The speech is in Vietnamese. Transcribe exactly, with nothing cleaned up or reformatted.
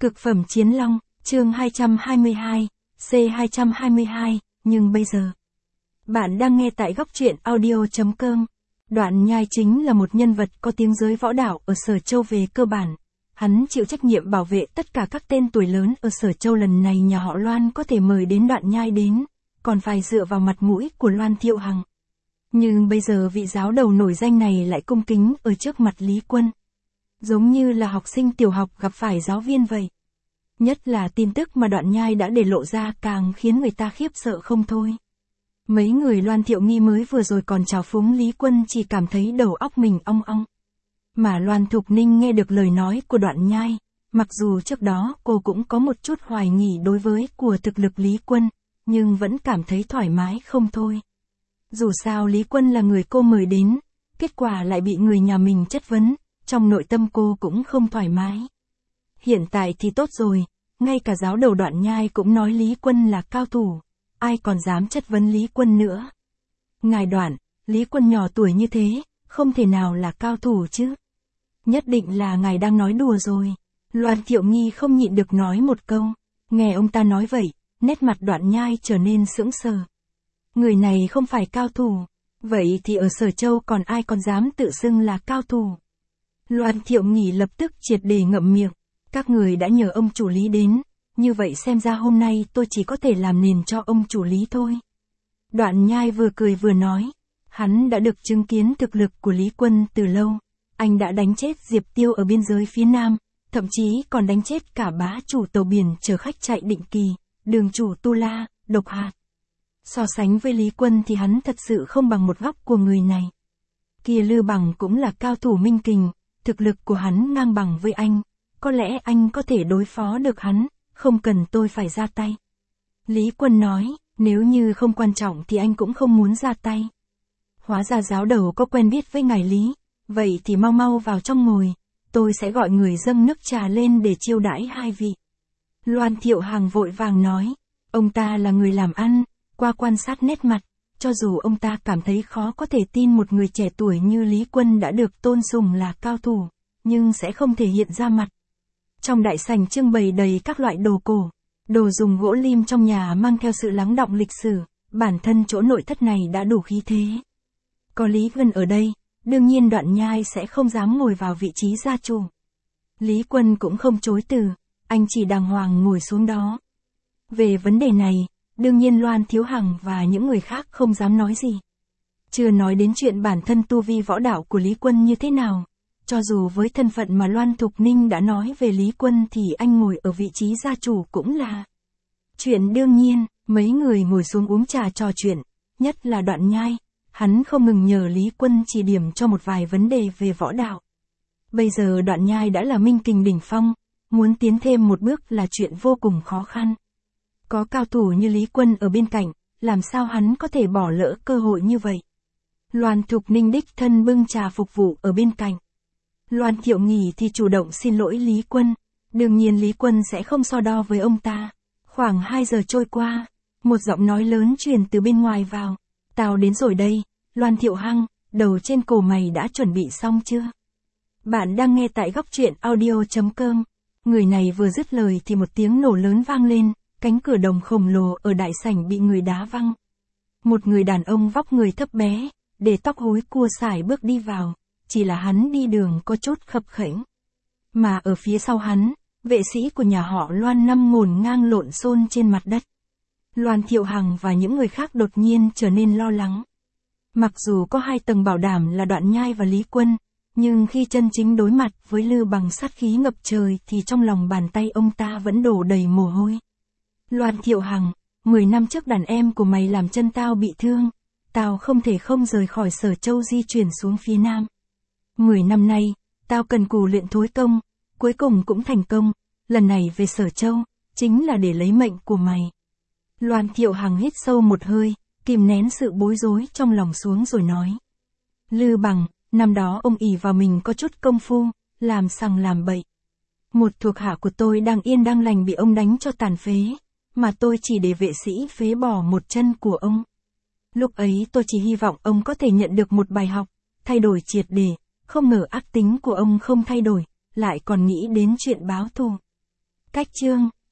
Cực phẩm chiến long, chương hai trăm hai mươi hai, C hai trăm hai mươi hai, nhưng bây giờ. Bạn đang nghe tại góc truyện audio chấm com. Đoạn Nhai chính là một nhân vật có tiếng giới võ đạo ở Sở Châu về cơ bản. Hắn chịu trách nhiệm bảo vệ tất cả các tên tuổi lớn ở Sở Châu, lần này nhà họ Loan có thể mời đến Đoạn Nhai đến, còn phải dựa vào mặt mũi của Loan Thiệu Hằng. Nhưng bây giờ vị giáo đầu nổi danh này lại cung kính ở trước mặt Lý Quân. Giống như là học sinh tiểu học gặp phải giáo viên vậy. Nhất là tin tức mà Đoạn Nhai đã để lộ ra càng khiến người ta khiếp sợ không thôi. Mấy người Loan Thiệu Nghi mới vừa rồi còn trào phúng Lý Quân chỉ cảm thấy đầu óc mình ong ong. Mà Loan Thục Ninh nghe được lời nói của Đoạn Nhai, mặc dù trước đó cô cũng có một chút hoài nghi đối với của thực lực Lý Quân, nhưng vẫn cảm thấy thoải mái không thôi. Dù sao Lý Quân là người cô mời đến, kết quả lại bị người nhà mình chất vấn, trong nội tâm cô cũng không thoải mái. Hiện tại thì tốt rồi, ngay cả giáo đầu Đoạn Nhai cũng nói Lý Quân là cao thủ, ai còn dám chất vấn Lý Quân nữa. Ngài Đoạn, Lý Quân nhỏ tuổi như thế, không thể nào là cao thủ chứ. Nhất định là ngài đang nói đùa rồi. Loan Thiệu Nghi không nhịn được nói một câu, nghe ông ta nói vậy, nét mặt Đoạn Nhai trở nên sững sờ. Người này không phải cao thủ, vậy thì ở Sở Châu còn ai còn dám tự xưng là cao thủ. Loan Thiệu Nghi lập tức triệt để ngậm miệng, các người đã nhờ ông chủ Lý đến, như vậy xem ra hôm nay tôi chỉ có thể làm nền cho ông chủ Lý thôi. Đoạn Nhai vừa cười vừa nói, hắn đã được chứng kiến thực lực của Lý Quân từ lâu, anh đã đánh chết Diệp Tiêu ở biên giới phía Nam, thậm chí còn đánh chết cả bá chủ tàu biển chở khách chạy định kỳ, đường chủ Tu La, Độc Hạt. So sánh với Lý Quân thì hắn thật sự không bằng một góc của người này. Kia Lư Bằng cũng là cao thủ minh kình, thực lực của hắn ngang bằng với anh, có lẽ anh có thể đối phó được hắn, không cần tôi phải ra tay. Lý Quân nói, nếu như không quan trọng thì anh cũng không muốn ra tay. Hóa ra giáo đầu có quen biết với ngài Lý, vậy thì mau mau vào trong ngồi, tôi sẽ gọi người dâng nước trà lên để chiêu đãi hai vị. Loan Thiệu Hằng vội vàng nói, ông ta là người làm ăn, qua quan sát nét mặt, cho dù ông ta cảm thấy khó có thể tin một người trẻ tuổi như Lý Quân đã được tôn sùng là cao thủ, nhưng sẽ không thể hiện ra mặt. Trong đại sảnh trưng bày đầy các loại đồ cổ, đồ dùng gỗ lim trong nhà mang theo sự lắng đọng lịch sử, bản thân chỗ nội thất này đã đủ khí thế. Có Lý Vân ở đây, đương nhiên Đoạn Nhai sẽ không dám ngồi vào vị trí gia chủ. Lý Quân cũng không chối từ, anh chỉ đàng hoàng ngồi xuống đó. Về vấn đề này, đương nhiên Loan Thiếu Hằng và những người khác không dám nói gì. Chưa nói đến chuyện bản thân tu vi võ đạo của Lý Quân như thế nào. Cho dù với thân phận mà Loan Thục Ninh đã nói về Lý Quân thì anh ngồi ở vị trí gia chủ cũng là chuyện đương nhiên. Mấy người ngồi xuống uống trà trò chuyện, nhất là Đoạn Nhai, hắn không ngừng nhờ Lý Quân chỉ điểm cho một vài vấn đề về võ đạo. Bây giờ Đoạn Nhai đã là minh kình đỉnh phong, muốn tiến thêm một bước là chuyện vô cùng khó khăn. Có cao thủ như Lý Quân ở bên cạnh, làm sao hắn có thể bỏ lỡ cơ hội như vậy. Loan Thục Ninh đích thân bưng trà phục vụ ở bên cạnh. Loan Thiệu Nghi thì chủ động xin lỗi Lý Quân, đương nhiên Lý Quân sẽ không so đo với ông ta. Khoảng hai giờ trôi qua, một giọng nói lớn truyền từ bên ngoài vào, tao đến rồi đây, Loan Thiệu Hằng, đầu trên cổ mày đã chuẩn bị xong chưa? Bạn đang nghe tại góc truyện audio chấm com. Người này vừa dứt lời thì một tiếng nổ lớn vang lên, cánh cửa đồng khổng lồ ở đại sảnh bị người đá văng. Một người đàn ông vóc người thấp bé, để tóc húi cua sải bước đi vào. Chỉ là hắn đi đường có chút khập khểnh. Mà ở phía sau hắn, vệ sĩ của nhà họ Loan năm ngổn ngang lộn xôn trên mặt đất. Loan Thiệu Hằng và những người khác đột nhiên trở nên lo lắng. Mặc dù có hai tầng bảo đảm là Đoạn Nhai và Lý Quân, nhưng khi chân chính đối mặt với Lư Bằng sát khí ngập trời thì trong lòng bàn tay ông ta vẫn đổ đầy mồ hôi. Loan Thiệu Hằng, mười năm trước đàn em của mày làm chân tao bị thương, tao không thể không rời khỏi Sở Châu di chuyển xuống phía Nam. Mười năm nay, tao cần cù luyện thối công, cuối cùng cũng thành công, lần này về Sở Châu, chính là để lấy mệnh của mày. Loan Thiệu Hằng hít sâu một hơi, kìm nén sự bối rối trong lòng xuống rồi nói. Lư Bằng, năm đó ông ỷ vào mình có chút công phu, làm sằng làm bậy. Một thuộc hạ của tôi đang yên đang lành bị ông đánh cho tàn phế, mà tôi chỉ để vệ sĩ phế bỏ một chân của ông. Lúc ấy tôi chỉ hy vọng ông có thể nhận được một bài học, thay đổi triệt để. Không ngờ ác tính của ông không thay đổi, lại còn nghĩ đến chuyện báo thù. Cách chương